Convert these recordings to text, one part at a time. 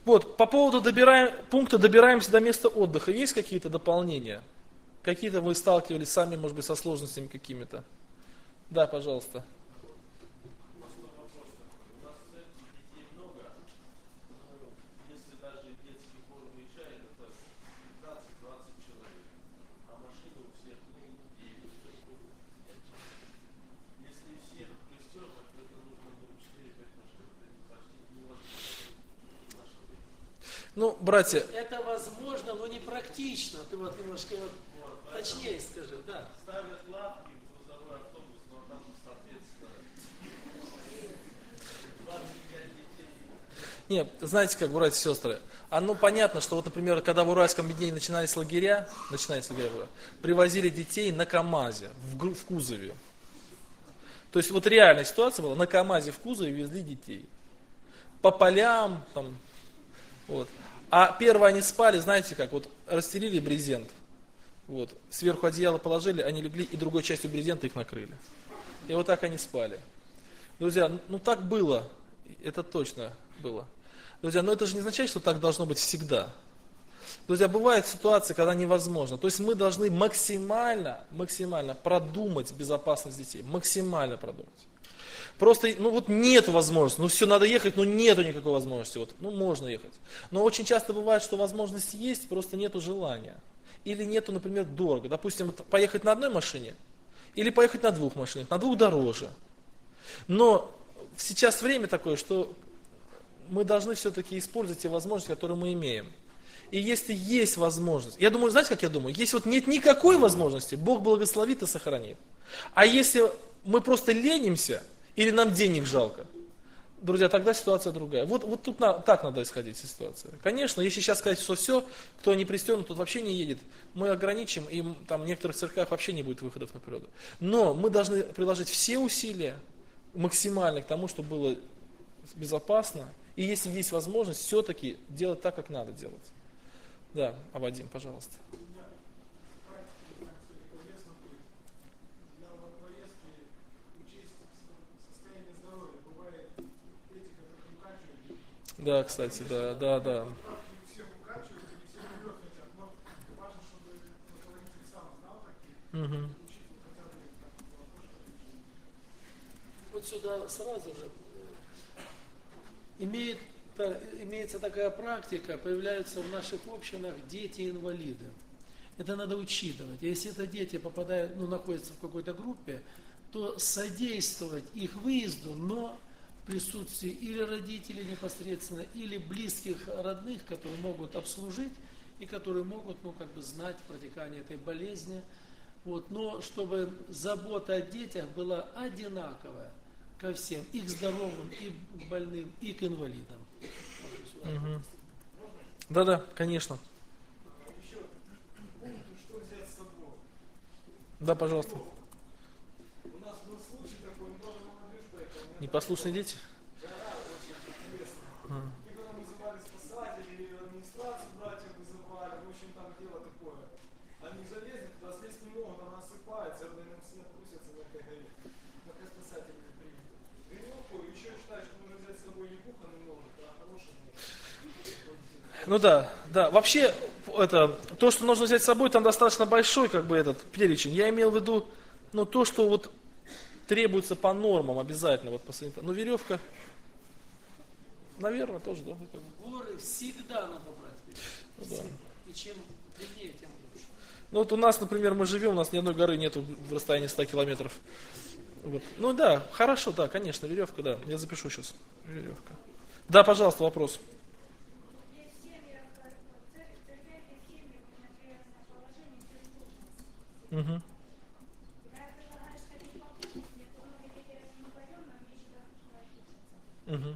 Вот, по поводу пункта «добираемся до места отдыха». Есть какие-то дополнения? Какие-то вы сталкивались сами, может быть, со сложностями какими-то? Да, пожалуйста. Ну, братья, Это возможно, но не практично. Ты вот немножко точнее скажи, да. Ставят лавки в грузовой автобус, но там, соответственно, 25 детей. нет, знаете как, братья и сестры, понятно, что вот, например, когда в Уральском объединении начинались лагеря, привозили детей на КАМАЗе, в кузове. То есть вот реальная ситуация была, на КАМАЗе в кузове везли детей. По полям, там, вот. А первое они спали, знаете как, вот расстелили брезент, вот, сверху одеяло положили, они легли и другой частью брезента их накрыли. И вот так они спали. Друзья, ну так было, это точно было. Друзья, но это же не означает, что так должно быть всегда. Друзья, бывают ситуации, когда невозможно. То есть мы должны максимально продумать безопасность детей. Максимально продумать. Просто, вот нет возможности, все, надо ехать, но нету никакой возможности. Вот, можно ехать. Но очень часто бывает, что возможность есть, просто нету желания. Или нету, например, дорого. Допустим, поехать на одной машине, или поехать на двух машинах, на двух дороже. Но сейчас время такое, что мы должны все-таки использовать те возможности, которые мы имеем. И если есть возможность, я думаю, знаете, как я думаю, если вот нет никакой возможности, Бог благословит и сохранит. А если мы просто ленимся, или нам денег жалко, друзья, тогда ситуация другая. Вот тут так надо исходить из ситуации. Конечно, если сейчас сказать, что все, кто не пристегнут, тот вообще не едет, мы ограничим, и там в некоторых церквях вообще не будет выходов на природу. Но мы должны приложить все усилия максимально к тому, чтобы было безопасно. И если есть возможность, все-таки делать так, как надо делать. Да, Вадим, пожалуйста. Да, кстати, да. Угу. Вот сюда сразу же имеется такая практика, появляются в наших общинах дети-инвалиды. Это надо учитывать. Если это дети попадают, находятся в какой-то группе, то содействовать их выезду, но в присутствии или родителей непосредственно, или близких родных, которые могут обслужить и которые могут, знать протекание этой болезни. Вот. Но чтобы забота о детях была одинаковая ко всем, и к здоровым, и к больным, и к инвалидам. Угу. Да, конечно. Да, пожалуйста. У нас был случай такой, много молодежь поехала. Непослушные дети? Да, очень интересно. И потом вызывали спасателей, администрацию братьев вызывали. В общем, там дело такое. Они залезли туда, слезть не могут, она осыпается, родные сына трусятся на этой горе. Но как спасатели не приняты. Веревку еще считают, что нужно взять с собой не пуха немного, а хороший. Ну да. Вообще, то, что нужно взять с собой, там достаточно большой, этот перечень. Я имел в виду, то, что вот требуется по нормам обязательно, по санитарному. Ну, веревка, наверное, тоже, да? Горы всегда надо брать. Да. И чем длиннее, тем лучше. Вот у нас, например, мы живем, у нас ни одной горы нету в расстоянии 100 километров. Вот. Ну да, хорошо, да, конечно, веревка, да. Я запишу сейчас. Веревка. Да, пожалуйста, вопрос. Угу. Угу.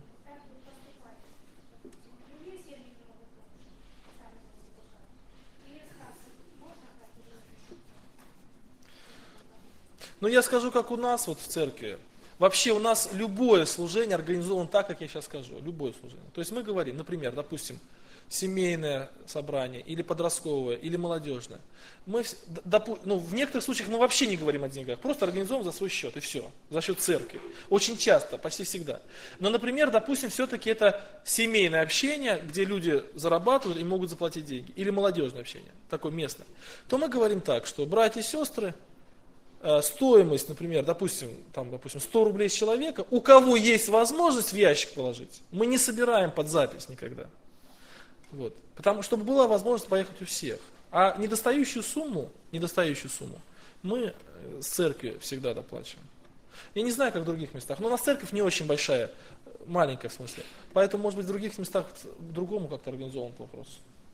Ну, я скажу, как у нас в церкви. Вообще у нас любое служение организовано так, как я сейчас скажу. Любое служение. То есть мы говорим, например, допустим, семейное собрание, или подростковое, или молодежное. В некоторых случаях мы вообще не говорим о деньгах, просто организуем за свой счет, и все, за счет церкви. Очень часто, почти всегда. Но, например, допустим, все-таки это семейное общение, где люди зарабатывают и могут заплатить деньги, или молодежное общение, такое местное. То мы говорим так, что братья и сестры, стоимость, например, допустим, 100 рублей с человека, у кого есть возможность в ящик положить, мы не собираем под запись никогда. Вот. Потому что была возможность поехать у всех. А недостающую сумму мы с церкви всегда доплачиваем. Я не знаю, как в других местах, но у нас церковь не очень большая, маленькая в смысле. Поэтому, может быть, в других местах по-другому как-то организован вопрос.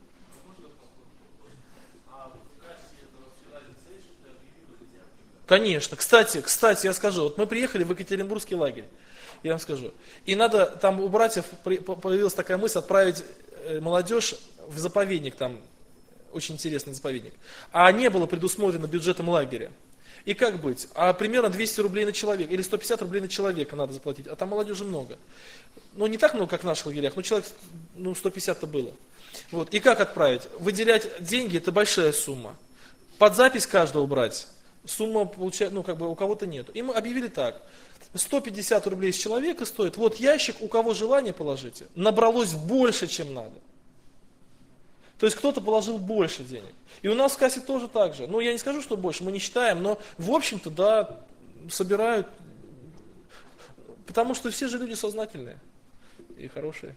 Конечно. Кстати, я скажу, вот мы приехали в Екатеринбургский лагерь, я вам скажу. И надо, там у братьев появилась такая мысль отправить молодежь в заповедник, там очень интересный заповедник. А не было предусмотрено бюджетом лагеря. И как быть? А примерно 200 рублей на человека, или 150 рублей на человека надо заплатить, а там молодежи много. Ну, не так много, как в наших лагерях, но человек, 150-то было. Вот. И как отправить? Выделять деньги, это большая сумма. Под запись каждого брать. Сумма получается, у кого-то нет. И мы объявили так. 150 рублей с человека стоит, вот ящик, у кого желание положите. Набралось больше, чем надо. То есть кто-то положил больше денег. И у нас в кассе тоже так же. Я не скажу, что больше, мы не считаем, но в общем-то, да, собирают. Потому что все же люди сознательные и хорошие.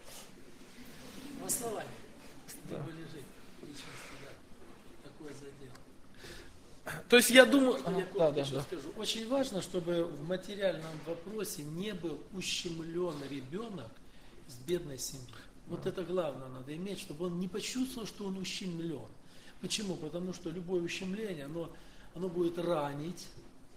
В основании. Да. Такое задел. То есть я думаю... Я скажу. Очень важно, чтобы в материальном вопросе не был ущемлен ребенок с бедной семьи. Вот это главное надо иметь, чтобы он не почувствовал, что он ущемлен. Почему? Потому что любое ущемление, оно будет ранить.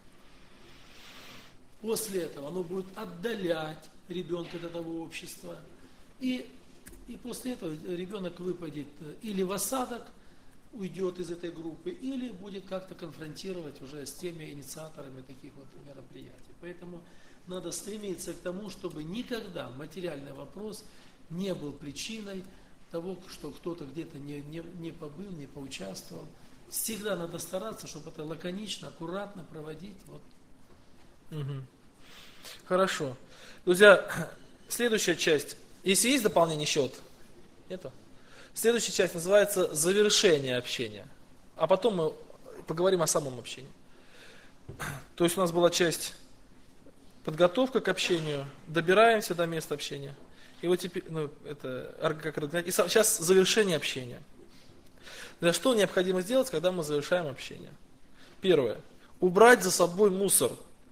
После этого оно будет отдалять ребенка от этого общества. И после этого ребенок выпадет или в осадок, уйдет из этой группы, или будет как-то конфронтировать уже с теми инициаторами таких вот мероприятий. Поэтому надо стремиться к тому, чтобы никогда материальный вопрос не был причиной того, что кто-то где-то не побыл, не поучаствовал. Всегда надо стараться, чтобы это лаконично, аккуратно проводить. Вот. Угу. Хорошо. Друзья, следующая часть. Если есть дополнение, счет? Нету? Следующая часть называется завершение общения. А потом мы поговорим о самом общении. То есть у нас была часть подготовка к общению, добираемся до места общения. И вот теперь, и сейчас завершение общения. Что необходимо сделать, когда мы завершаем общение? Первое. Убрать за собой мусор.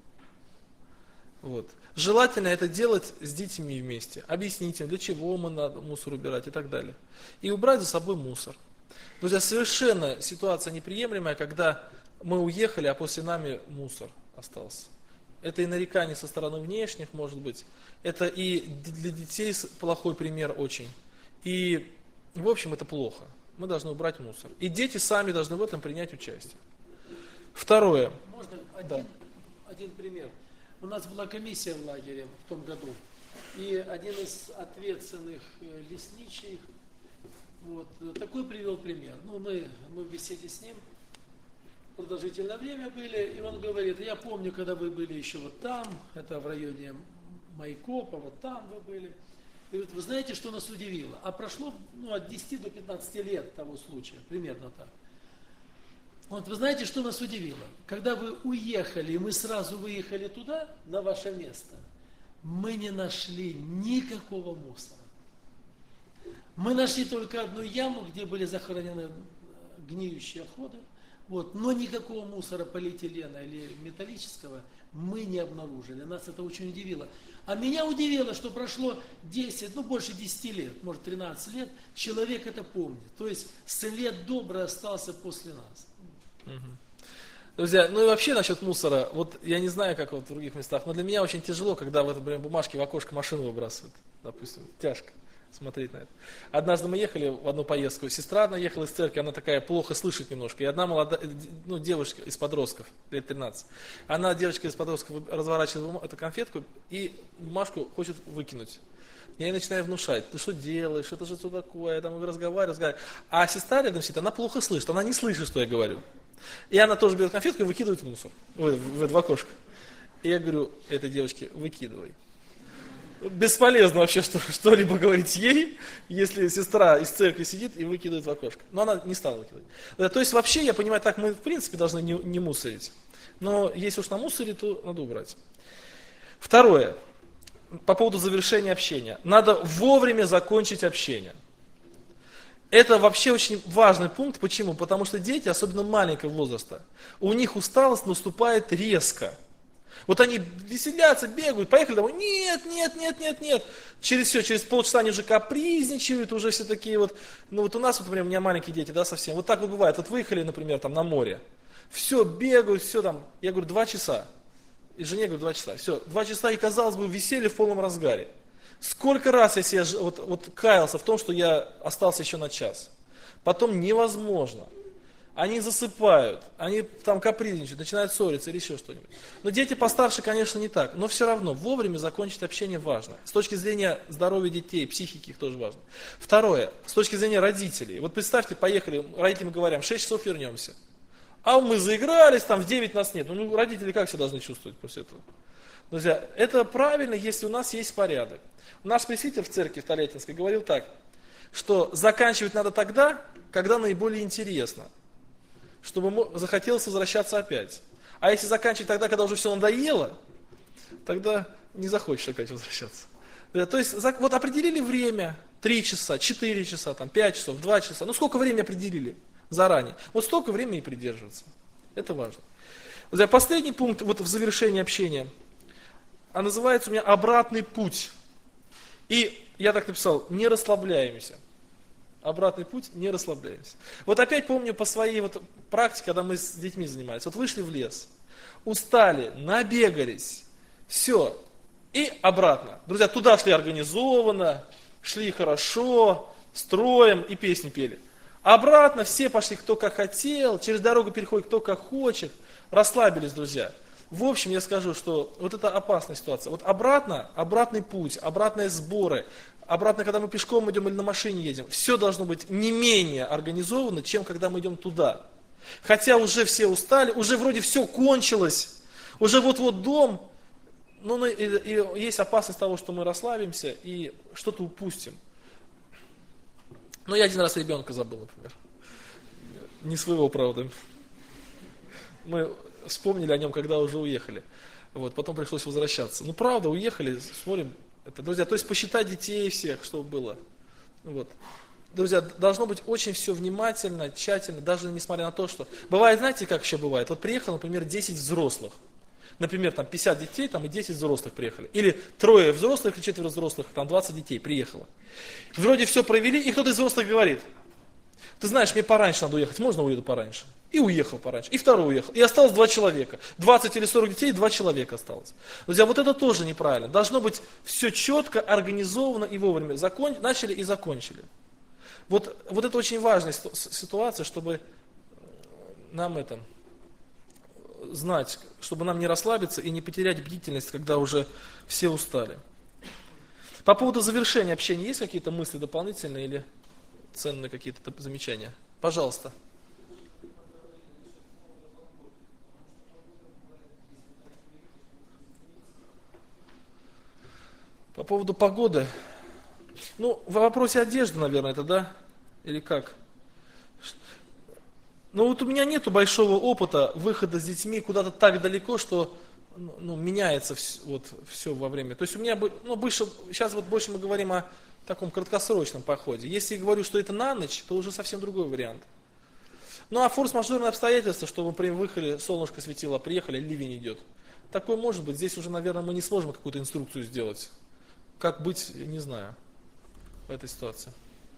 Вот. Желательно это делать с детьми вместе. Объяснить им, для чего мы надо мусор убирать и так далее. И убрать за собой мусор. Друзья, совершенно ситуация неприемлемая, когда мы уехали, а после нами мусор остался. Это и нарекание со стороны внешних, может быть. Это и для детей плохой пример очень. И, в общем, это плохо. Мы должны убрать мусор. И дети сами должны в этом принять участие. Второе. Можно один пример. У нас была комиссия в лагере в том году. И один из ответственных лесничий такой привел пример. Мы в беседе с ним продолжительное время были, и он говорит, я помню, когда вы были еще вот там, это в районе Майкопа, вот там вы были. И говорит, вы знаете, что нас удивило? А прошло от 10 до 15 лет того случая, примерно так. Вот вы знаете, что нас удивило? Когда вы уехали, и мы сразу выехали туда, на ваше место, мы не нашли никакого мусора. Мы нашли только одну яму, где были захоронены гниющие отходы, но никакого мусора полиэтилена или металлического мы не обнаружили. Нас это очень удивило. А меня удивило, что прошло 10, больше 10 лет, может 13 лет, человек это помнит. То есть след добрый остался после нас. Друзья, и вообще насчет мусора, я не знаю, как в других местах, но для меня очень тяжело, когда в это время бумажки в окошко машину выбрасывают, допустим, тяжко. смотреть на это. Однажды мы ехали в одну поездку, сестра одна ехала из церкви, она такая плохо слышит немножко, и одна молодая, ну, девушка из подростков, лет 13, она, девочка из подростков, разворачивает эту конфетку и бумажку хочет выкинуть. Я ей начинаю внушать, ты что делаешь, это же что такое, я там разговариваю. А сестра рядом сидит, она плохо слышит, она не слышит, что я говорю. И она тоже берет конфетку и выкидывает в мусор, в это окошко. И я говорю этой девочке, выкидывай. Бесполезно вообще что-либо говорить ей, если сестра из церкви сидит и выкидывает в окошко. Но она не стала выкидывать. То есть вообще, я понимаю, так мы в принципе должны не мусорить. Но если уж намусорить, то надо убрать. Второе. По поводу завершения общения. Надо вовремя закончить общение. Это вообще очень важный пункт. Почему? Потому что дети, особенно маленького возраста, у них усталость наступает резко. Вот они веселятся, бегают, поехали домой. Нет. Через полчаса они уже капризничают, уже все такие вот. Ну вот у нас, вот, например, у меня маленькие дети, да, совсем. Вот так вот бывает. Вот выехали, например, там на море. Все, бегают, все там. Я говорю, 2 часа. И жене говорю, 2 часа. Все, 2 часа, и казалось бы, веселье в полном разгаре. Сколько раз я себя вот каялся в том, что я остался еще на час. Потом невозможно. Они засыпают, они там капризничают, начинают ссориться или еще что-нибудь. Но дети постарше, конечно, не так. Но все равно вовремя закончить общение важно. С точки зрения здоровья детей, психики их тоже важно. Второе, с точки зрения родителей. Вот представьте, поехали, родителям говорим, 6 часов вернемся. А мы заигрались, там в 9 нас нет. Ну, родители как себя должны чувствовать после этого? Друзья, это правильно, если у нас есть порядок. Наш пресвитер в церкви в Толятинской говорил так, что заканчивать надо тогда, когда наиболее интересно, чтобы захотелось возвращаться опять. А если заканчивать тогда, когда уже все надоело, тогда не захочешь опять возвращаться. То есть вот определили время, 3 часа, 4 часа, там, 5 часов, 2 часа, ну сколько времени определили заранее, вот столько времени и придерживаться. Это важно. Друзья, последний пункт вот в завершении общения, а называется у меня обратный путь. И я так написал, не расслабляемся. Обратный путь, не расслабляемся. Вот опять помню по своей вот практике, когда мы с детьми занимались. Вот вышли в лес, устали, набегались, все, и обратно. Друзья, туда шли организованно, шли хорошо, строем и песни пели. Обратно все пошли, кто как хотел, через дорогу переходит, кто как хочет. Расслабились, друзья. В общем, я скажу, что вот это опасная ситуация. Вот обратно, обратный путь, обратные сборы, обратно, когда мы пешком идем или на машине едем, все должно быть не менее организовано, чем когда мы идем туда. Хотя уже все устали, уже вроде все кончилось, уже вот-вот дом, но и есть опасность того, что мы расслабимся и что-то упустим. Ну, я один раз ребенка забыл, например. Не своего, правда. Мы вспомнили о нем, когда уже уехали. Вот, потом пришлось возвращаться. Ну, правда, уехали, смотрим. Это, друзья, то есть посчитать детей всех, чтобы было. Вот. Друзья, должно быть очень все внимательно, тщательно, даже несмотря на то, что... Бывает, знаете, как еще бывает? Вот приехало, например, 10 взрослых. Например, там 50 детей, там и 10 взрослых приехали. Или 3 взрослых и 4 взрослых, там 20 детей приехало. Вроде все провели, и кто-то из взрослых говорит, ты знаешь, мне пораньше надо уехать, можно уеду пораньше? И уехал пораньше, и второй уехал, и осталось 2 человека. 20 или 40 детей, 2 человека осталось. Друзья, вот это тоже неправильно. Должно быть все четко, организовано и вовремя. Начали и закончили. Вот это очень важная ситуация, чтобы нам это... знать, чтобы нам не расслабиться и не потерять бдительность, когда уже все устали. По поводу завершения общения есть какие-то мысли дополнительные или ценные какие-то замечания? Пожалуйста. По поводу погоды. Ну, в вопросе одежды, наверное, это, да? Или как? Но вот у меня нету большого опыта выхода с детьми куда-то так далеко, что меняется все во время. То есть у меня, сейчас вот больше мы говорим о таком краткосрочном походе. Если я говорю, что это на ночь, то уже совсем другой вариант. Ну а форс-мажорные обстоятельства, что мы выехали, солнышко светило, приехали, ливень идет. Такое может быть. Здесь уже, наверное, мы не сможем какую-то инструкцию сделать. Как быть, не знаю, в этой ситуации.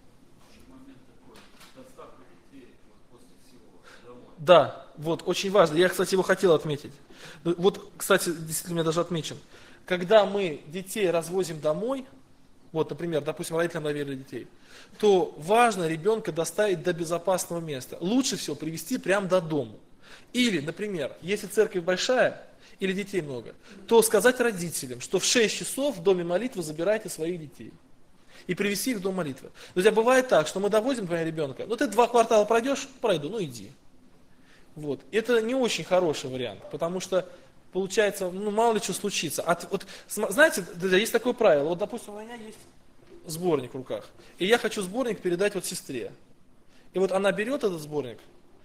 Да, вот, очень важно. Я, кстати, его хотел отметить. Вот, кстати, действительно, у меня даже отмечен. Когда мы детей развозим домой, вот, например, допустим, родителям доверили детей, то важно ребенка доставить до безопасного места. Лучше всего привести прямо до дома. Или, например, если церковь большая или детей много, то сказать родителям, что в 6 часов в доме молитвы забирайте своих детей. И привести их в дом молитвы. Друзья, бывает так, что мы доводим, например, ребенка, ну ты 2 квартала пройдешь, пройду, ну иди. Вот. Это не очень хороший вариант, потому что получается, ну мало ли что случится. Вот, знаете, друзья, есть такое правило, вот допустим, у меня есть сборник в руках, и я хочу сборник передать вот сестре. И вот она берет этот сборник,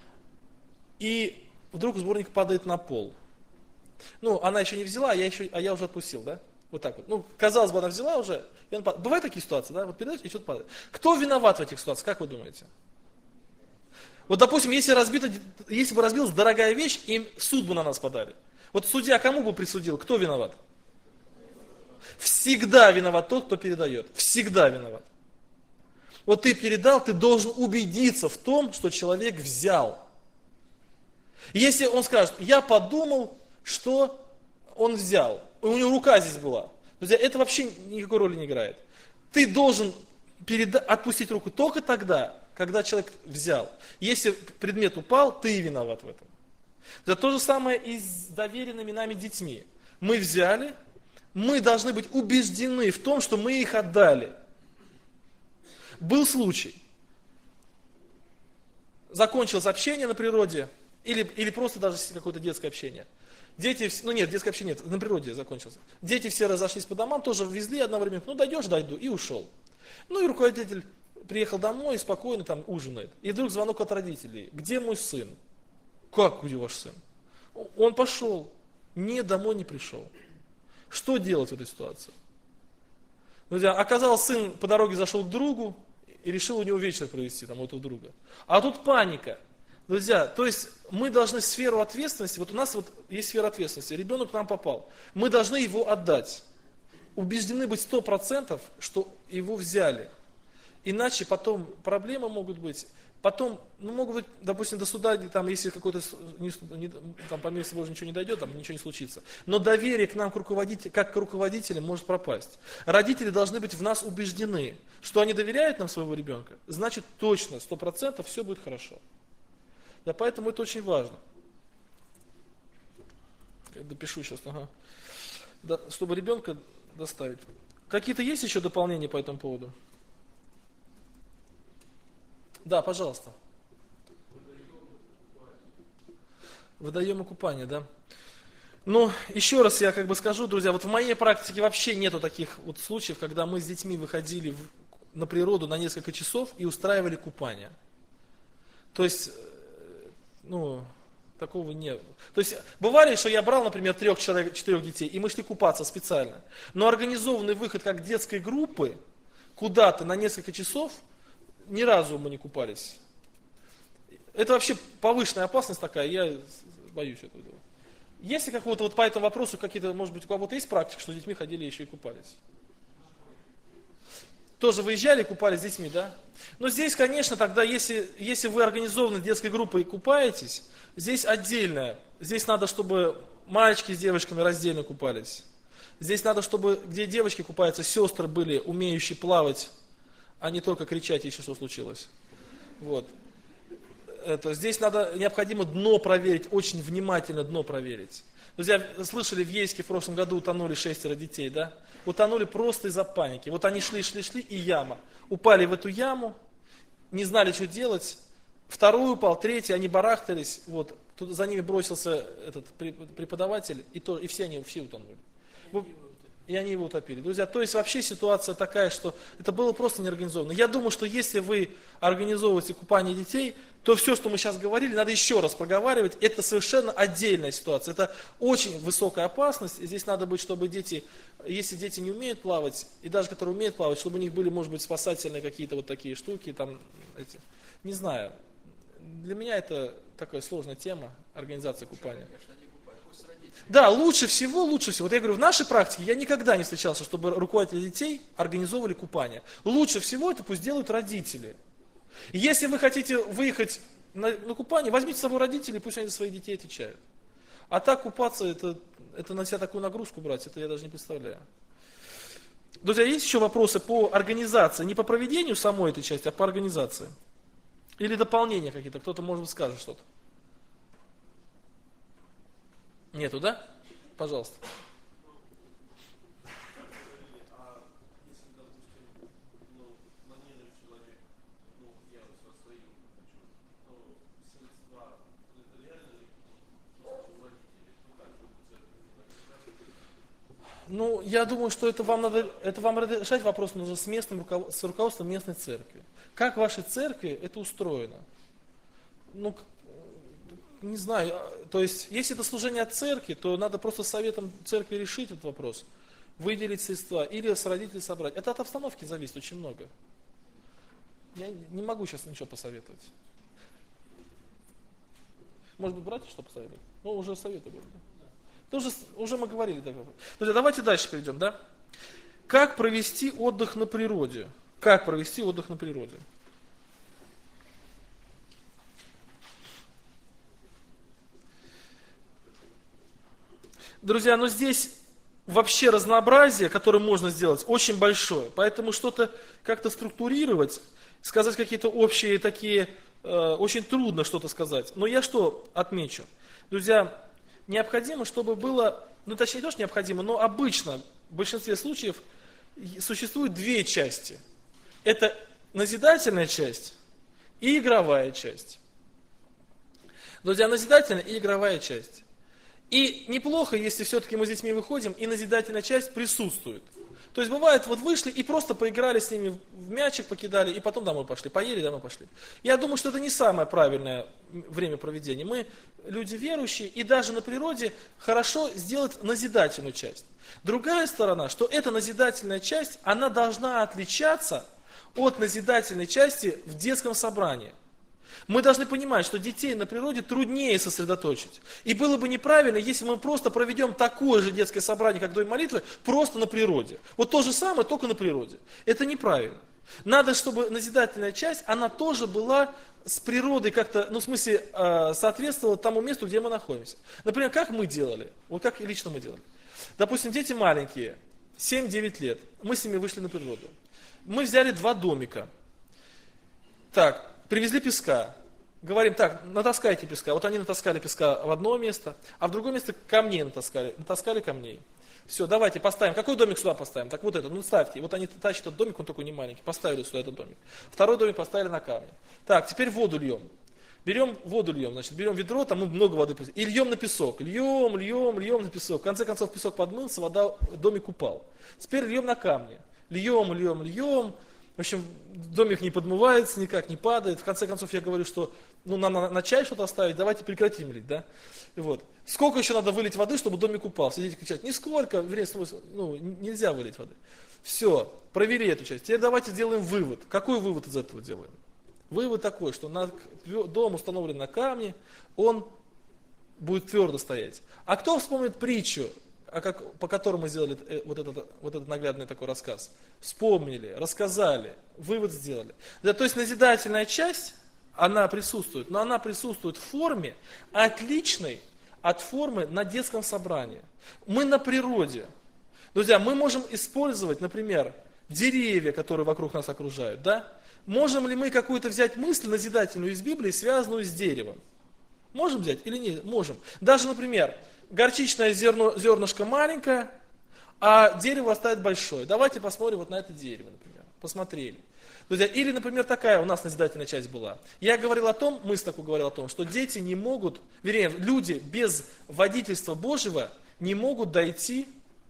и вдруг сборник падает на пол. Ну, она еще не взяла, а я уже отпустил, да? Вот так вот. Ну, казалось бы, она взяла уже, и он падает. Бывают такие ситуации, да? Вот передаешь, и что-то падает. Кто виноват в этих ситуациях, как вы думаете? Вот, допустим, если бы разбилась дорогая вещь, им суд бы на нас подали. Вот судья кому бы присудил, кто виноват? Всегда виноват тот, кто передает. Всегда виноват. Вот ты передал, ты должен убедиться в том, что человек взял. Если он скажет, я подумал, что он взял, у него рука здесь была. Друзья, это вообще никакой роли не играет. Ты должен отпустить руку только тогда, когда человек взял. Если предмет упал, ты виноват в этом. Это то же самое и с доверенными нами детьми. Мы взяли, мы должны быть убеждены в том, что мы их отдали. Был случай. Закончилось общение на природе, или просто даже какое-то детское общение. Дети, ну нет, детское общение нет, на природе закончилось. Дети все разошлись по домам, тоже везли одновременно, ну дойдешь, дойду, и ушел. Ну и руководитель приехал домой, спокойно там ужинает. И вдруг звонок от родителей. Где мой сын? Как где ваш сын? Он пошел, домой не пришел. Что делать в этой ситуации? Друзья, оказалось, сын по дороге зашел к другу и решил у него вечер провести, там, у этого друга. А тут паника. Друзья, то есть мы должны сферу ответственности, вот у нас вот есть сфера ответственности, ребенок к нам попал, мы должны его отдать. Убеждены быть 100%, что его взяли. Иначе потом проблемы могут быть. Потом, могут быть, допустим, до суда, там, если какой-то, там, по милости Божьей ничего не дойдет, там ничего не случится. Но доверие к нам, как к руководителям, может пропасть. Родители должны быть в нас убеждены, что они доверяют нам своего ребенка, значит точно, 100% все будет хорошо. Да, поэтому это очень важно. Я допишу сейчас, да, чтобы ребенка доставить. Какие-то есть еще дополнения по этому поводу? Да, пожалуйста. Водоемы купания, да. Ну, еще раз я скажу, друзья, вот в моей практике вообще нету таких вот случаев, когда мы с детьми выходили на природу на несколько часов и устраивали купание. То есть, такого нет. То есть, бывали, что я брал, например, 3 человек, 4 детей, и мы шли купаться специально. Но организованный выход как детской группы куда-то на несколько часов, ни разу мы не купались. Это вообще повышенная опасность такая, я боюсь этого дела. Есть ли какого-то вот по этому вопросу какие-то, может быть, у кого-то есть практика, что с детьми ходили еще и купались? Тоже выезжали, купались с детьми, да? Но здесь, конечно, тогда, если вы организованы детской группой и купаетесь, здесь отдельно. Здесь надо, чтобы мальчики с девочками раздельно купались. Здесь надо, чтобы, где девочки купаются, сестры были умеющие плавать, а не только кричать, если что случилось. Вот. Здесь необходимо дно проверить, очень внимательно дно проверить. Друзья, слышали, в Ейске в прошлом году утонули 6 детей, да? Утонули просто из-за паники. Вот они шли, и яма. Упали в эту яму, не знали, что делать. 2-й упал, 3-й, они барахтались. Вот. Тут за ними бросился этот преподаватель, и все утонули. И они его утопили. Друзья, то есть вообще ситуация такая, что это было просто неорганизовано. Я думаю, что если вы организовываете купание детей, то все, что мы сейчас говорили, надо еще раз проговаривать. Это совершенно отдельная ситуация. Это очень высокая опасность. И здесь надо быть, чтобы дети, если дети не умеют плавать, и даже которые умеют плавать, чтобы у них были, может быть, спасательные какие-то вот такие штуки, не знаю. Для меня это такая сложная тема, организация купания. Да, лучше всего, вот я говорю, в нашей практике я никогда не встречался, чтобы руководители детей организовывали купание. Лучше всего это пусть делают родители. И если вы хотите выехать на купание, возьмите с собой родителей, пусть они за своих детей отвечают. А так купаться, это на себя такую нагрузку брать, это я даже не представляю. Друзья, есть еще вопросы по организации, не по проведению самой этой части, а по организации? Или дополнения какие-то, кто-то, может быть, скажет что-то. Нету, да? Пожалуйста. А если, допустим, планирует человек, я со своим хочу, средства, это реально ли руководители, как Ну, я думаю, что это вам надо решать вопрос нужно с с руководством местной церкви. Как в вашей церкви это устроено? Ну, не знаю, то есть, если это служение от церкви, то надо просто советом церкви решить этот вопрос, выделить средства или с родителей собрать. Это от обстановки зависит очень много. Я не могу сейчас ничего посоветовать. Может быть, братья что посоветуют? Ну, уже советовали. Да? Уже мы говорили. Друзья, давайте дальше перейдем, да? Как провести отдых на природе? Как провести отдых на природе? Друзья, но здесь вообще разнообразие, которое можно сделать, очень большое. Поэтому что-то как-то структурировать, сказать какие-то общие такие, очень трудно что-то сказать. Но я что отмечу? Друзья, необходимо, чтобы было, ну точнее не то, что необходимо, но обычно, в большинстве случаев, существует две части. Это назидательная часть и игровая часть. Друзья, назидательная и игровая часть. И неплохо, если все-таки мы с детьми выходим, и назидательная часть присутствует. То есть бывает, вот вышли и просто поиграли с ними в мячик, покидали, и потом домой пошли, поели, домой пошли. Я думаю, что это не самое правильное время проведения. Мы люди верующие, и даже на природе хорошо сделать назидательную часть. Другая сторона, что эта назидательная часть, она должна отличаться от назидательной части в детском собрании. Мы должны понимать, что детей на природе труднее сосредоточить. И было бы неправильно, если мы просто проведем такое же детское собрание, как дом молитвы, просто на природе. Вот то же самое, только на природе. Это неправильно. Надо, чтобы назидательная часть, она тоже была с природой как-то, ну в смысле, соответствовала тому месту, где мы находимся. Например, как мы делали, вот как лично мы делали. Допустим, дети маленькие, 7-9 лет, мы с ними вышли на природу. Мы взяли 2 домика. Так, привезли песка. Говорим, так, натаскайте песка. Вот они натаскали песка в одно место, а в другое место камней натаскали камней. Все, давайте поставим. Какой домик сюда поставим? Так вот этот, ну ставьте. Вот они тащат этот домик, он такой не маленький. Поставили сюда этот домик. Второй домик поставили на камне. Так, теперь воду льем. Берем воду льем, значит, берем ведро, там мы много воды, и льем на песок. Льем на песок. В конце концов песок подмылся, домик упал. Теперь льем на камни. Льем. В общем, домик не подмывается, никак не падает. В конце концов я говорю, что ну, нам надо на чай что-то оставить, давайте прекратим лить, да? И вот. Сколько еще надо вылить воды, чтобы домик упал? Все дети кричат, нисколько, нельзя вылить воды. Все, провели эту часть. Теперь давайте сделаем вывод. Какой вывод из этого делаем? Вывод такой, что дом установлен на камне, он будет твердо стоять. А кто вспомнит притчу, по которому мы сделали вот этот наглядный такой рассказ? Вспомнили, рассказали, вывод сделали. Да, то есть назидательная часть, она присутствует, но она присутствует в форме, отличной от формы на детском собрании. Мы на природе. Друзья, мы можем использовать, например, деревья, которые вокруг нас окружают, да? Можем ли мы какую-то взять мысль назидательную из Библии, связанную с деревом? Можем взять или нет? Можем. Даже, например, горчичное зернышко маленькое, а дерево оставит большое. Давайте посмотрим вот на это дерево, например. Посмотрели. Друзья, или, например, такая у нас назидательная часть была. Я говорил о том, мысль такую говорил о том, что дети не могут, вернее, люди без водительства Божьего не могут дойти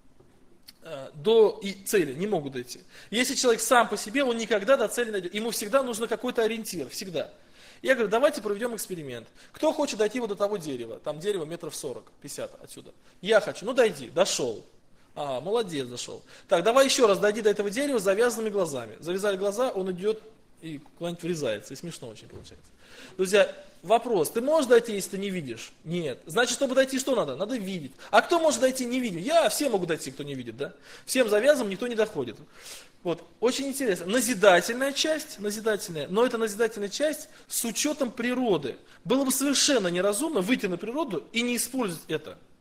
до цели, не могут дойти. Если человек сам по себе, он никогда до цели не дойдет. Ему всегда нужно какой-то ориентир, всегда. Я говорю, давайте проведем эксперимент. Кто хочет дойти вот до того дерева? Там дерево метров 40-50 отсюда. Я хочу, ну дойди, дошел. Молодец, дошел. Так, давай еще раз дойди до этого дерева с завязанными глазами. Завязали глаза, он идет и куда-нибудь врезается. И смешно очень получается. Друзья, вопрос, ты можешь дойти, если ты не видишь? Нет. Значит, чтобы дойти, что надо? Надо видеть. А кто может дойти, не видя? Все могут дойти, кто не видит, да? Всем завязанным никто не доходит. Вот, очень интересно. Назидательная часть, но это назидательная часть с учетом природы. Было бы совершенно неразумно выйти на природу и не использовать это.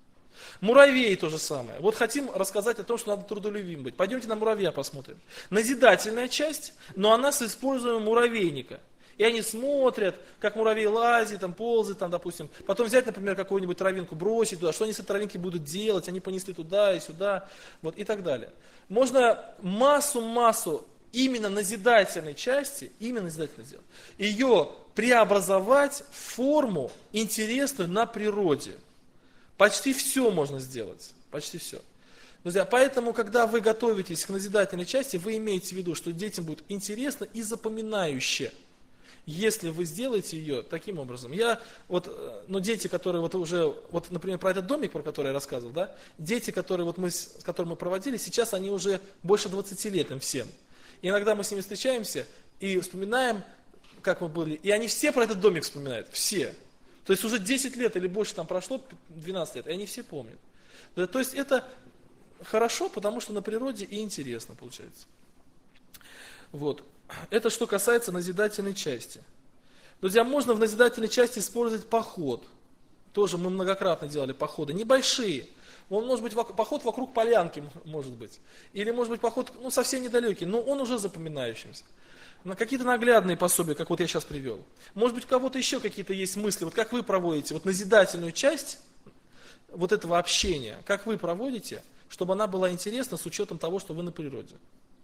Муравей то же самое. Вот хотим рассказать о том, что надо трудолюбивым быть. Пойдемте на муравья посмотрим. Назидательная часть, но она с использованием муравейника. И они смотрят, как муравей лазит, там, ползает, там, допустим. Потом взять, например, какую-нибудь травинку, бросить туда, что они с этой травинки будут делать, они понесли туда и сюда, вот, и так далее. Можно массу именно назидательной части, именно назидательной сделать, ее преобразовать в форму интересную на природе. Почти все можно сделать, почти все. Друзья, поэтому, когда вы готовитесь к назидательной части, вы имеете в виду, что детям будет интересно и запоминающе, если вы сделаете ее таким образом. Дети, которые вот уже, вот, например, про этот домик, про который я рассказывал, да, дети, которые вот с которыми мы проводили, сейчас они уже больше 20 лет им всем. И иногда мы с ними встречаемся и вспоминаем, как мы были, и они все про этот домик вспоминают, все. То есть уже 10 лет или больше там прошло, 12 лет, и они все помнят. Да, то есть это хорошо, потому что на природе и интересно получается. Вот. Это что касается назидательной части. Друзья, можно в назидательной части использовать поход. Тоже мы многократно делали походы, небольшие. Он может быть поход вокруг полянки, может быть. Или может быть поход совсем недалекий, но он уже запоминающимся. На какие-то наглядные пособия, как вот я сейчас привел. Может быть, у кого-то еще какие-то есть мысли, вот как вы проводите вот назидательную часть вот этого общения, как вы проводите, чтобы она была интересна с учетом того, что вы на природе.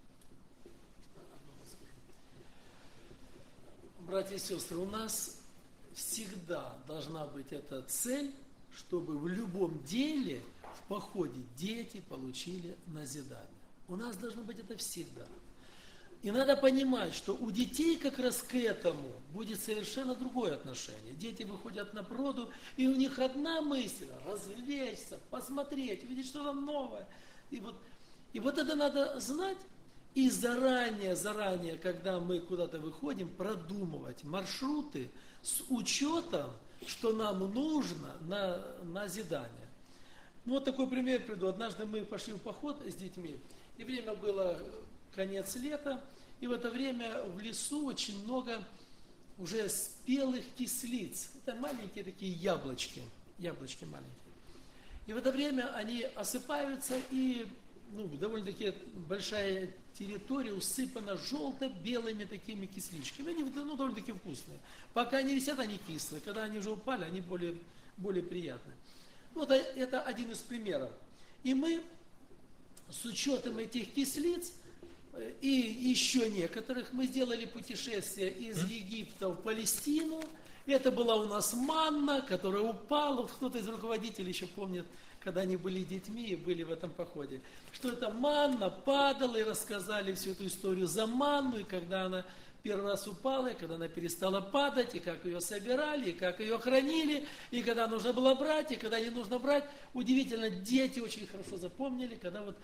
Братья и сестры, у нас всегда должна быть эта цель, чтобы в любом деле, в походе, дети получили назидание. У нас должно быть это всегда. И надо понимать, что у детей как раз к этому будет совершенно другое отношение. Дети выходят на природу, и у них одна мысль – развлечься, посмотреть, увидеть что-то новое. И вот это надо знать. И заранее, когда мы куда-то выходим, продумывать маршруты с учетом, что нам нужно на назидание. Вот такой пример приду. Однажды мы пошли в поход с детьми, и время было конец лета, и в это время в лесу очень много уже спелых кислиц. Это маленькие такие яблочки маленькие. И в это время они осыпаются, и довольно-таки большая территория усыпана желто-белыми такими кисличками. Они довольно-таки вкусные. Пока они висят, они кислые. Когда они уже упали, они более приятные. Вот это один из примеров. И мы с учетом этих кислиц и еще некоторых мы сделали путешествие из Египта в Палестину. Это была у нас манна, которая упала. Кто-то из руководителей еще помнит, когда они были детьми и были в этом походе, что эта манна падала, и рассказали всю эту историю за манну, и когда она первый раз упала, и когда она перестала падать, и как ее собирали, и как ее хранили, и когда нужно было брать, и когда не нужно брать. Удивительно, дети очень хорошо запомнили, когда вот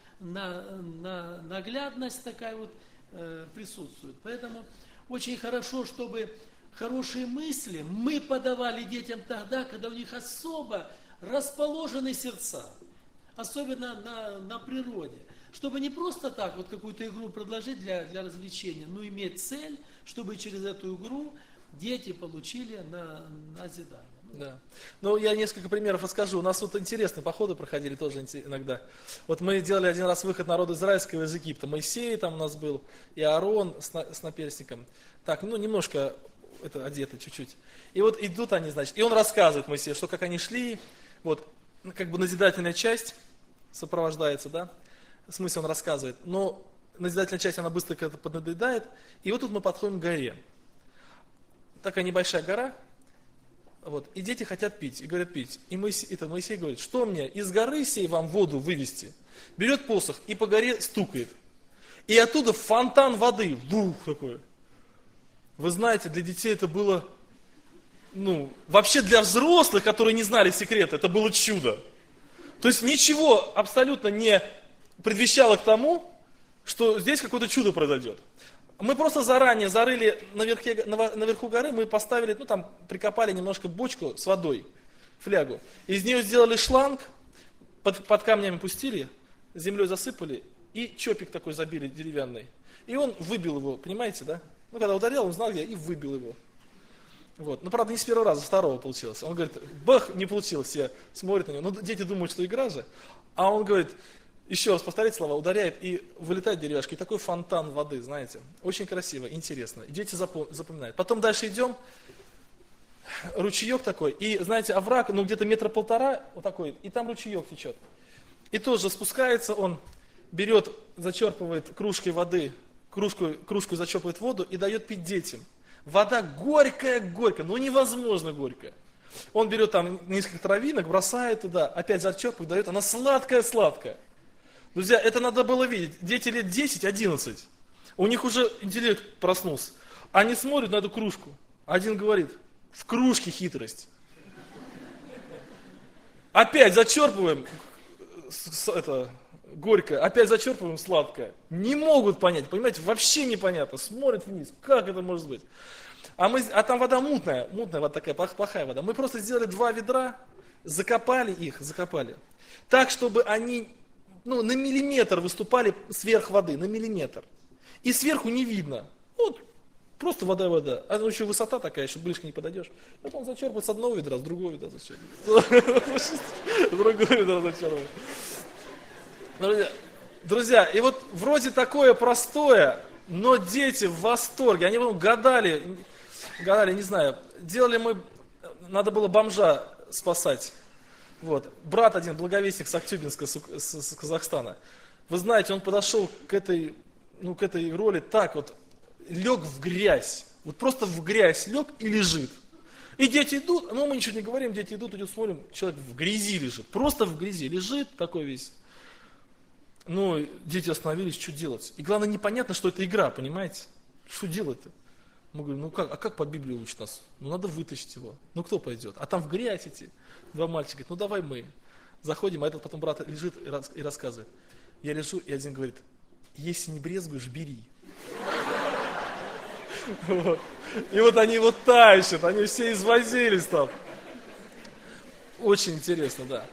наглядность такая вот присутствует. Поэтому очень хорошо, чтобы хорошие мысли мы подавали детям тогда, когда у них особо расположены сердца, особенно на природе, чтобы не просто так вот какую-то игру предложить для развлечения, но иметь цель, чтобы через эту игру дети получили назидание. Да. Я несколько примеров расскажу. У нас вот интересные походы проходили тоже иногда. Вот мы делали один раз выход народа израильского из Египта. Моисей там у нас был, и Аарон с наперстником. Так, немножко одеты чуть-чуть. И вот идут они, значит, и он рассказывает Моисею, что как они шли, вот, как бы назидательная часть сопровождается, да, в смысле он рассказывает, но назидательная часть, она быстро как-то поднадоедает, и вот тут мы подходим к горе. Такая небольшая гора, вот, и дети хотят пить, и говорят пить. И Моисей говорит, что мне, из горы сей вам воду вывести? Берет посох и по горе стукает. И оттуда фонтан воды, бух такой. Вы знаете, для детей это было, вообще для взрослых, которые не знали секрета, это было чудо. То есть ничего абсолютно не предвещало к тому, что здесь какое-то чудо произойдет. Мы просто заранее зарыли наверху горы, мы поставили, прикопали немножко бочку с водой, флягу. Из нее сделали шланг, под камнями пустили, землей засыпали и чопик такой забили деревянный. И он выбил его, понимаете, да? Когда ударил, он знал где, и выбил его. Вот. Ну, правда, не с первого раза, с второго получилось. Он говорит, бах, не получилось, все смотрят на него. Ну, дети думают, что игра же. А он говорит, еще раз повторяет слова, ударяет, и вылетает деревяшка. И такой фонтан воды, знаете. Очень красиво, интересно. И дети запоминают. Потом дальше идем, ручеек такой. И, знаете, овраг, ну, где-то 1,5 метра, вот такой, и там ручеек течет. И тоже спускается он, берет, зачерпывает кружкой воды, кружку зачерпывает воду и дает пить детям. Вода горькая, ну невозможно горькая. Он берет там несколько травинок, бросает туда, опять зачерпывает, дает, она сладкая. Друзья, это надо было видеть. Дети лет 10-11, у них уже интеллект проснулся. Они смотрят на эту кружку. Один говорит, в кружке хитрость. Опять зачерпываем, горькое, опять зачерпываем сладкое. Не могут понять, понимаете, вообще непонятно. Смотрят вниз, как это может быть? А там вода мутная вода такая, плохая вода. Мы просто сделали 2 ведра, закопали. Так, чтобы они на миллиметр выступали сверх воды, на миллиметр. И сверху не видно. Вот, просто вода. А еще высота такая, что близко не подойдешь. Вот он зачерпывает с одного ведра, с другого ведра зачерпывает. С другого ведра зачерпывает. Друзья, и вот вроде такое простое, но дети в восторге. Они потом гадали, не знаю, надо было бомжа спасать. Вот. Брат один, благовестник с Актюбинска, с Казахстана. Вы знаете, он подошел к этой роли так вот, лег в грязь. Вот просто в грязь лег и лежит. И дети идут, мы ничего не говорим, дети идут, смотрим, человек в грязи лежит. Просто в грязи лежит такой весь. Дети остановились, что делать? И главное, непонятно, что это игра, понимаете? Что делать-то? Мы говорим, как по Библии учат нас? Надо вытащить его. Кто пойдет? А там в грязь эти 2 мальчика говорят, давай мы. Заходим, а этот потом брат лежит и рассказывает. Я лежу, и один говорит, если не брезгуешь, бери. И вот они его тащат, они все извозились там. Очень интересно, да.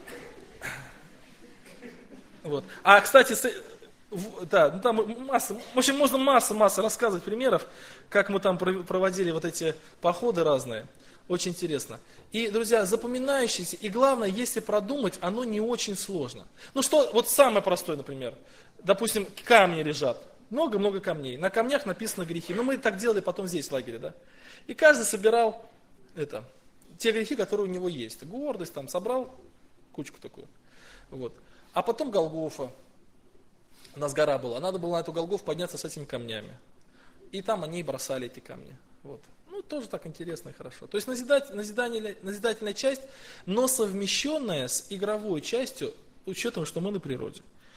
Вот. А, кстати, там масса, в общем, можно масса рассказывать примеров, как мы там проводили вот эти походы разные. Очень интересно. И, друзья, запоминающиеся, и главное, если продумать, оно не очень сложно. Вот самое простое, например, допустим, камни лежат, много-много камней, на камнях написаны грехи. Мы так делали потом здесь, в лагере, да. И каждый собирал те грехи, которые у него есть. Гордость, там, собрал кучку такую. Вот. А потом Голгофа. У нас гора была. Надо было на эту Голгофу подняться с этими камнями. И там они бросали эти камни. Вот. Тоже так интересно и хорошо. То есть назидательная часть, но совмещенная с игровой частью, учетом, что мы на природе.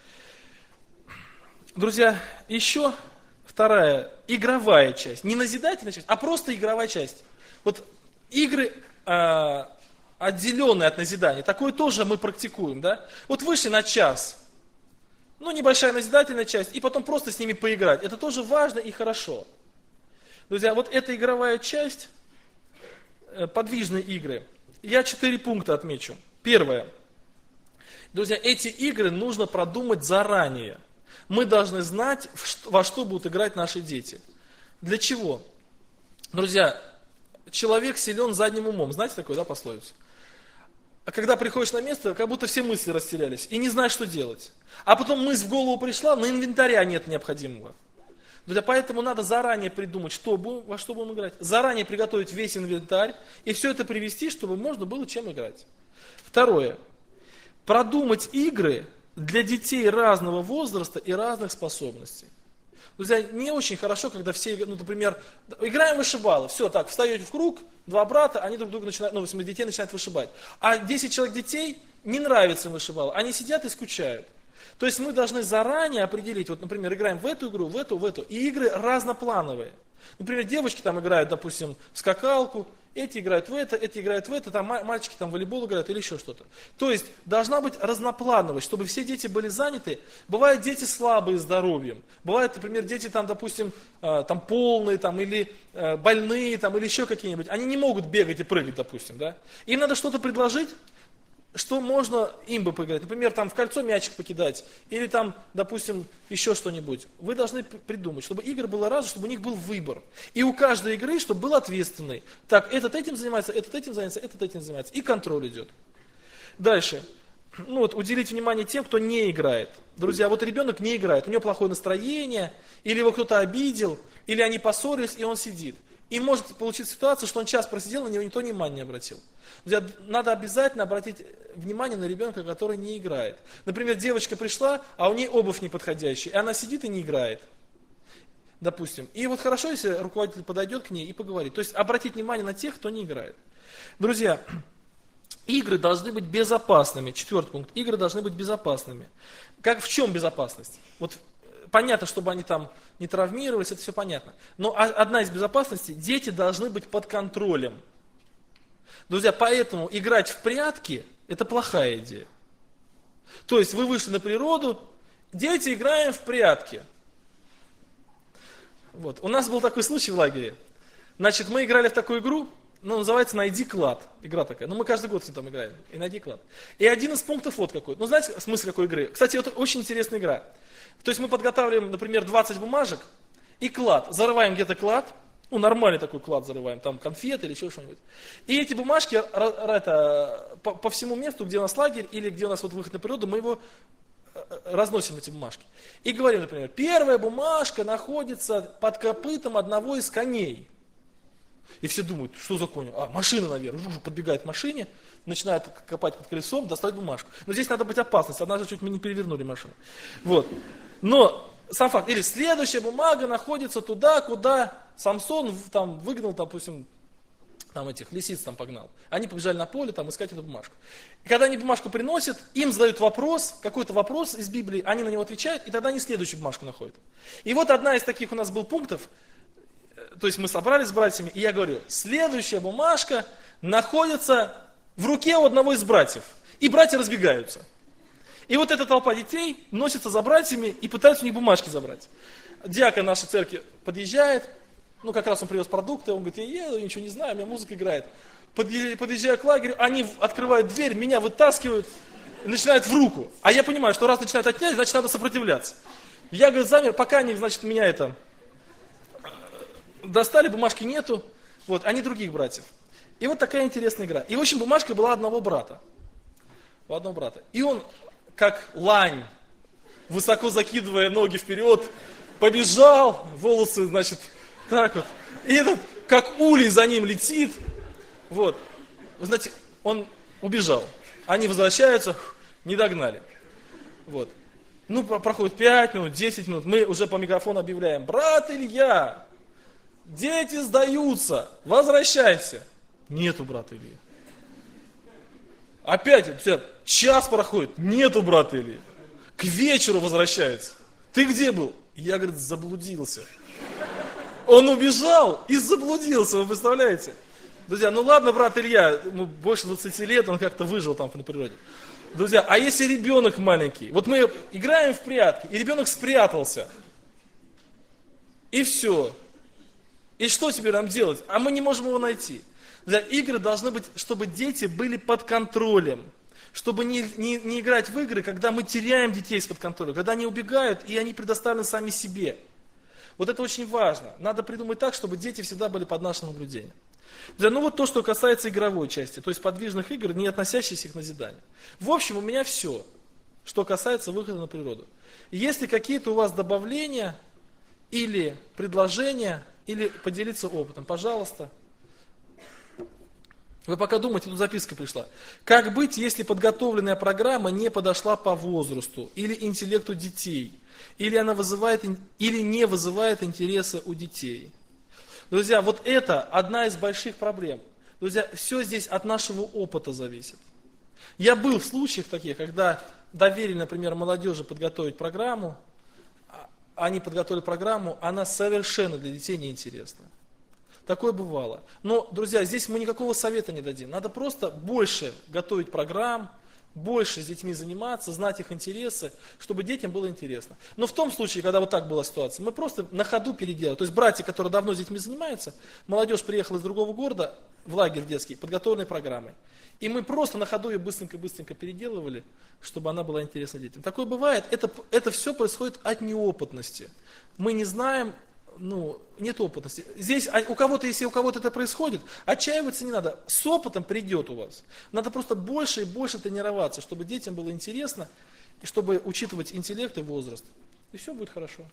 Друзья, еще вторая игровая часть. Не назидательная часть, а просто игровая часть. Вот игры... отделенные от назидания. Такое тоже мы практикуем, да? Вот вышли на час, небольшая назидательная часть, и потом просто с ними поиграть. Это тоже важно и хорошо. Друзья, вот эта игровая часть, подвижные игры, я 4 пункта отмечу. Первое. Друзья, эти игры нужно продумать заранее. Мы должны знать, во что будут играть наши дети. Для чего? Друзья, человек силен задним умом. Знаете такое, да, пословицу? А когда приходишь на место, как будто все мысли растерялись, и не знаешь, что делать. А потом мысль в голову пришла, но инвентаря нет необходимого. Друзья, поэтому надо заранее придумать, во что будем играть. Заранее приготовить весь инвентарь, и все это привести, чтобы можно было чем играть. Второе. Продумать игры для детей разного возраста и разных способностей. Друзья, не очень хорошо, когда все, например, играем в вышибалы, все, так, встаете в круг, 2 брата, они друг друга начинают, детей начинают вышибать. А 10 человек детей не нравится вышибалы, они сидят и скучают. То есть мы должны заранее определить, например, играем в эту игру, в эту, и игры разноплановые. Например, девочки там играют, допустим, в скакалку, эти играют в это, там мальчики там в волейбол играют или еще что-то. То есть должна быть разноплановость, чтобы все дети были заняты. Бывают дети слабые здоровьем, бывают, например, дети там, допустим, там полные, там, или больные, там, или еще какие-нибудь. Они не могут бегать и прыгать, допустим, да. Им надо что-то предложить, что можно им бы поиграть. Например, там в кольцо мячик покидать, или там, допустим, еще что-нибудь. Вы должны придумать, чтобы игр было разное, чтобы у них был выбор. И у каждой игры, чтобы был ответственный. Так, этот этим занимается, этот этим занимается, этот этим занимается. И контроль идет. Дальше. Ну вот, уделить внимание тем, кто не играет. Друзья, вот ребенок не играет, у него плохое настроение, или его кто-то обидел, или они поссорились, и он сидит. И может получиться ситуация, что он час просидел, на него никто внимания не обратил. Друзья, надо обязательно обратить внимание на ребенка, который не играет. Например, девочка пришла, а у нее обувь неподходящая, и она сидит и не играет. Допустим. И вот хорошо, если руководитель подойдет к ней и поговорит. То есть обратить внимание на тех, кто не играет. Друзья, игры должны быть безопасными. 4-й пункт. Игры должны быть безопасными. Как в чем безопасность? Вот понятно, чтобы они там не травмировались, это все понятно. Но одна из безопасностей, дети должны быть под контролем. Друзья, поэтому играть в прятки – это плохая идея. То есть вы вышли на природу, дети, играем в прятки. Вот. У нас был такой случай в лагере. Значит, мы играли в такую игру, называется «Найди клад». Игра такая. Мы каждый год с ним там играем. И «Найди клад». И один из пунктов вот какой. Знаете смысл какой игры? Кстати, это очень интересная игра. То есть мы подготавливаем, например, 20 бумажек и клад. Зарываем где-то клад. Нормальный такой клад зарываем, там конфеты или еще что-нибудь. И эти бумажки по всему месту, где у нас лагерь или где у нас вот выход на природу, мы его разносим, эти бумажки. И говорим, например, первая бумажка находится под копытом одного из коней. И все думают, что за конь? Машина, наверное. Подбегает к машине, начинает копать под колесом, достать бумажку. Но здесь надо быть опасностью. Однажды чуть мы не перевернули машину. Вот. Но сам факт. Или следующая бумага находится туда, куда Самсон там выгнал, допустим, там этих лисиц там погнал. Они побежали на поле там искать эту бумажку. И когда они бумажку приносят, им задают вопрос, какой-то вопрос из Библии, они на него отвечают, и тогда они следующую бумажку находят. И вот одна из таких у нас был пунктов, то есть мы собрались с братьями, и я говорю, следующая бумажка находится в руке у одного из братьев. И братья разбегаются. И вот эта толпа детей носится за братьями и пытаются у них бумажки забрать. Диакон нашей церкви подъезжает, как раз он привез продукты, он говорит, я еду, ничего не знаю, у меня музыка играет. Подъезжаю к лагерю, они открывают дверь, меня вытаскивают и начинают в руку. А я понимаю, что раз начинают отнять, значит надо сопротивляться. Я, говорит, замер, пока они, значит, меня достали, бумажки нету, они других братьев. И вот такая интересная игра. И, в общем, бумажка была одного брата. У одного брата. И он, как лань, высоко закидывая ноги вперед, побежал, волосы, значит, так вот. И этот, как улей, за ним летит. Вот. Вы знаете, он убежал. Они возвращаются, не догнали. Вот. Проходит 5 минут, 10 минут, мы уже по микрофону объявляем, брат Илья, дети сдаются, возвращайся. Нету брата Ильи. Опять, час проходит, нету брата Ильи. К вечеру возвращается. Ты где был? Я, говорит, заблудился. Он убежал и заблудился, вы представляете? Друзья, ладно, брат Илья, ему больше 20 лет, он как-то выжил там на природе. Друзья, а если ребенок маленький? Вот мы играем в прятки, и ребенок спрятался. И все. И что теперь нам делать? А мы не можем его найти. Друзья, игры должны быть, чтобы дети были под контролем. Чтобы не играть в игры, когда мы теряем детей из-под контроля, когда они убегают, и они предоставлены сами себе. Вот это очень важно. Надо придумать так, чтобы дети всегда были под нашим наблюдением. Друзья, то, что касается игровой части, то есть подвижных игр, не относящихся к назиданию. В общем, у меня все, что касается выхода на природу. Если какие-то у вас добавления, или предложения, или поделиться опытом, пожалуйста. Вы пока думаете, тут записка пришла. Как быть, если подготовленная программа не подошла по возрасту или интеллекту детей? Или она вызывает, или не вызывает интереса у детей? Друзья, вот это одна из больших проблем. Друзья, все здесь от нашего опыта зависит. Я был в случаях таких, когда доверили, например, молодежи подготовить программу, они подготовили программу, она совершенно для детей неинтересна. Такое бывало. Но, друзья, здесь мы никакого совета не дадим. Надо просто больше готовить программ, больше с детьми заниматься, знать их интересы, чтобы детям было интересно. Но в том случае, когда вот так была ситуация, мы просто на ходу переделали. То есть братья, которые давно с детьми занимаются, молодежь приехала из другого города в лагерь детский, подготовленной программой. И мы просто на ходу ее быстренько-быстренько переделывали, чтобы она была интересна детям. Такое бывает, это все происходит от неопытности. Мы не знаем, нет опытности. Здесь у кого-то, если у кого-то это происходит, отчаиваться не надо. С опытом придет у вас. Надо просто больше и больше тренироваться, чтобы детям было интересно, и чтобы учитывать интеллект и возраст. И все будет хорошо.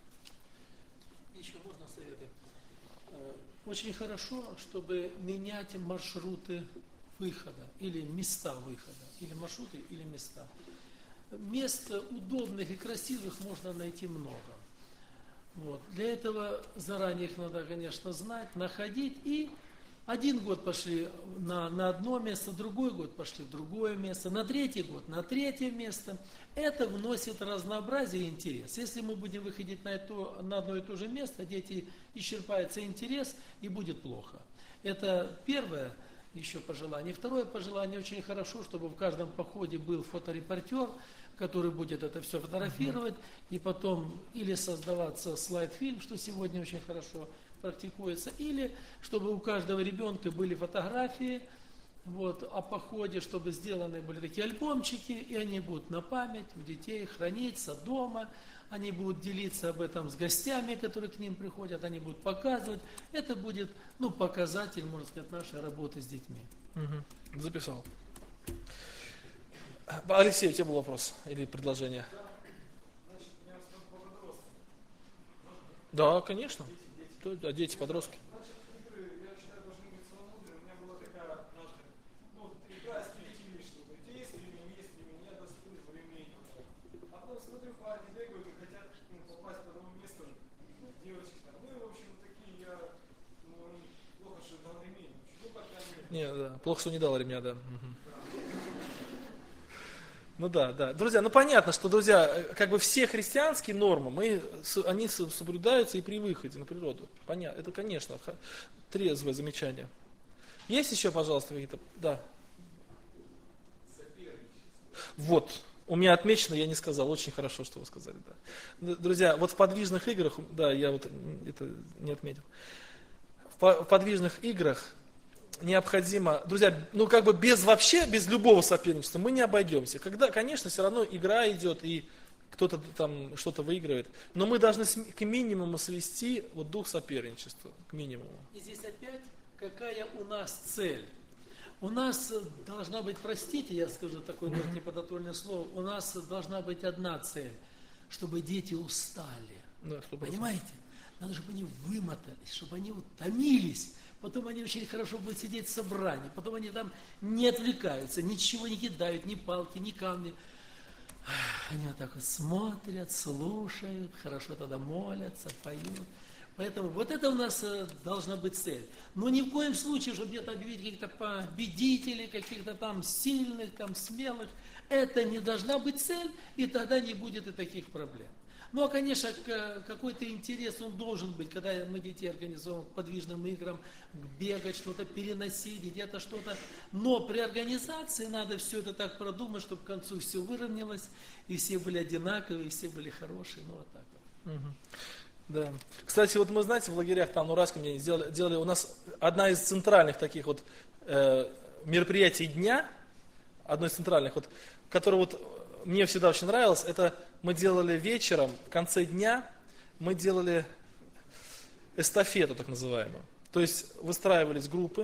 Еще можно советы? Очень хорошо, чтобы менять маршруты выхода, или места выхода, или маршруты, или места. Мест удобных и красивых можно найти много. Вот. Для этого заранее их надо, конечно, знать, находить. И один год пошли на одно место, другой год пошли в другое место, на третий год на третье место. Это вносит разнообразие и интерес. Если мы будем выходить на одно и то же место, дети исчерпается интерес и будет плохо. Это первое еще пожелание. Второе пожелание: очень хорошо, чтобы в каждом походе был фоторепортер, который будет это все фотографировать, и потом или создаваться слайд-фильм, что сегодня очень хорошо практикуется, или чтобы у каждого ребенка были фотографии о походе, чтобы сделаны были такие альбомчики, и они будут на память у детей храниться дома, они будут делиться об этом с гостями, которые к ним приходят, они будут показывать. Это будет, показатель, можно сказать, нашей работы с детьми. Записал. Алексей, у тебя был вопрос или предложение? Значит, меня по подросткам. Да, конечно. Дети, подростки. Значит, игры, я считаю, должны быть свободны. У меня была такая, игра с 9 лет, что есть ремень, я достаю ремень. А потом смотрю, парни бегают и хотят попасть по одному месту, девочки там. В общем, такие плохо, что дал ремень. Пока нет. Не, да, плохо, что не дал ремня, да. Да. Друзья, понятно, что, друзья, все христианские нормы, они соблюдаются и при выходе на природу. Понятно, это, конечно, трезвое замечание. Есть еще, пожалуйста, какие-то? Да. Вот, у меня отмечено, я не сказал, очень хорошо, что вы сказали, да. Друзья, в подвижных играх, да, я это не отметил. В подвижных играх необходимо, друзья, без любого соперничества мы не обойдемся. Конечно, все равно игра идет, и кто-то там что-то выигрывает, но мы должны к минимуму свести дух соперничества, к минимуму. И здесь опять, какая у нас цель? У нас должна быть, простите, я скажу такое неподготовленное слово, у нас должна быть одна цель, чтобы дети устали. Да, понимаете? Надо, чтобы они вымотались, чтобы они утомились. Потом они очень хорошо будут сидеть в собрании, потом они там не отвлекаются, ничего не кидают, ни палки, ни камни. Они так смотрят, слушают, хорошо тогда молятся, поют. Поэтому это у нас должна быть цель. Но ни в коем случае, чтобы где-то объявить каких-то победителей, каких-то там сильных, там смелых. Это не должна быть цель, и тогда не будет и таких проблем. Конечно, какой-то интерес он должен быть, когда мы детей организуем к подвижным играм, бегать, что-то переносить, где-то что-то. Но при организации надо все это так продумать, чтобы к концу все выровнялось, и все были одинаковые, и все были хорошие. Так вот. Да. Кстати, мы, знаете, в лагерях там, на Уральском делали у нас одна из центральных таких мероприятий дня, одно из центральных, которое мне всегда очень нравилось, это мы делали вечером, в конце дня, мы делали эстафету, так называемую. То есть выстраивались группы,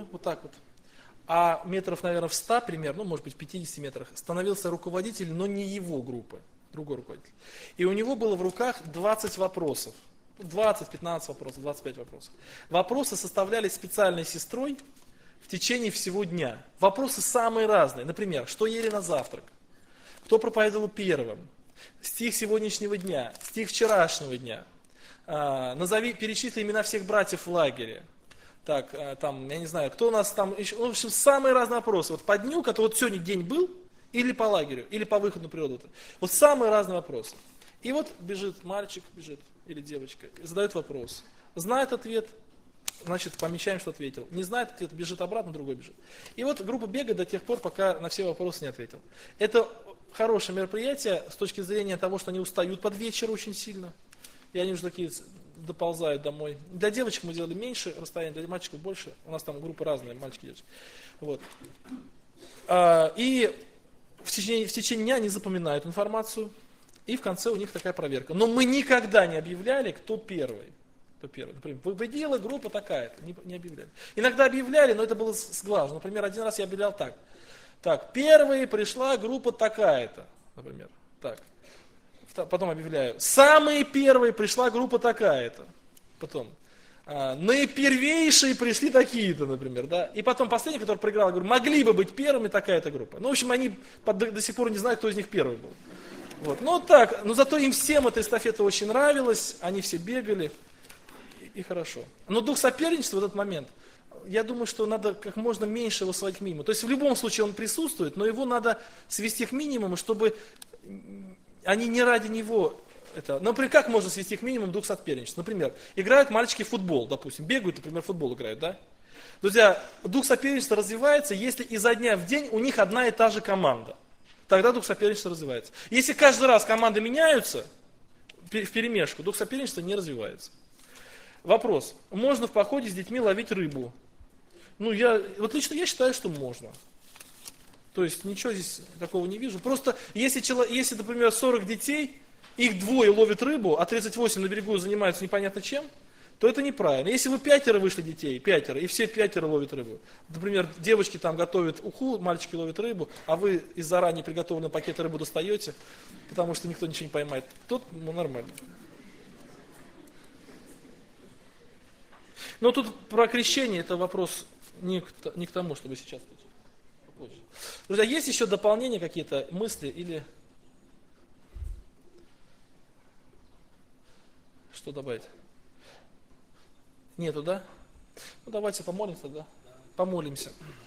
а метров, наверное, в 100 примерно, может быть, в 50 метрах, становился руководитель, но не его группы, другой руководитель. И у него было в руках 20 вопросов. 20, 15 вопросов, 25 вопросов. Вопросы составлялись специальной сестрой в течение всего дня. Вопросы самые разные. Например, что ели на завтрак? Кто проповедовал первым? Стих сегодняшнего дня, стих вчерашнего дня. Перечисли имена всех братьев в лагере. Так, я не знаю, кто у нас там еще. В общем, самые разные вопросы. По дню, который сегодня день был, или по лагерю, или по выходу на природу. Самые разные вопросы. И бежит мальчик, или девочка, и задает вопрос. Знает ответ, значит, помечаем, что ответил. Не знает, где-то бежит обратно, другой бежит. И вот группа бегает до тех пор, пока на все вопросы не ответил. Это хорошее мероприятие с точки зрения того, что они устают под вечер очень сильно. И они уже такие доползают домой. Для девочек мы делали меньше расстояние, для мальчиков больше. У нас там группы разные, мальчики и девочки. Вот. И в течение дня они запоминают информацию. И в конце у них такая проверка. Но мы никогда не объявляли, кто первый. Кто первый. Например, победила группа такая-то. Не объявляли. Иногда объявляли, но это было с глазу. Например, один раз я объявлял так. Так, первой пришла группа такая-то. Например. Так. Потом объявляю. Самые первые пришла группа такая-то. Потом. Наипервейшие пришли такие-то, например. Да? И потом последний, который проиграл, говорю, могли бы быть первыми такая-то группа. Ну, в общем, они до сих пор не знают, кто из них первый был. Вот. Ну так, но зато им всем эта эстафета очень нравилась, они все бегали, и хорошо. Но дух соперничества в этот момент, я думаю, что надо как можно меньше его сводить к минимуму. То есть в любом случае он присутствует, но его надо свести к минимуму, чтобы они не ради него... Например, как можно свести к минимуму дух соперничества? Например, играют мальчики в футбол, допустим, бегают, например, в футбол играют, да? Друзья, дух соперничества развивается, если изо дня в день у них одна и та же команда. Тогда дух соперничества развивается. Если каждый раз команды меняются вперемешку, дух соперничества не развивается. Вопрос. Можно в походе с детьми ловить рыбу? Ну, лично я считаю, что можно. То есть ничего здесь такого не вижу. Просто если, например, 40 детей, их двое ловят рыбу, а 38 на берегу занимаются непонятно чем, то это неправильно. Если вы 5 вышли детей, 5, и все 5 ловят рыбу, например, девочки там готовят уху, мальчики ловят рыбу, а вы из заранее приготовленного пакета рыбу достаете, потому что никто ничего не поймает, тут нормально. Но тут про крещение, это вопрос не к тому, чтобы сейчас. Друзья, есть еще дополнения какие-то, мысли или... Что добавить? Нету, да? Ну давайте помолимся, да? Помолимся.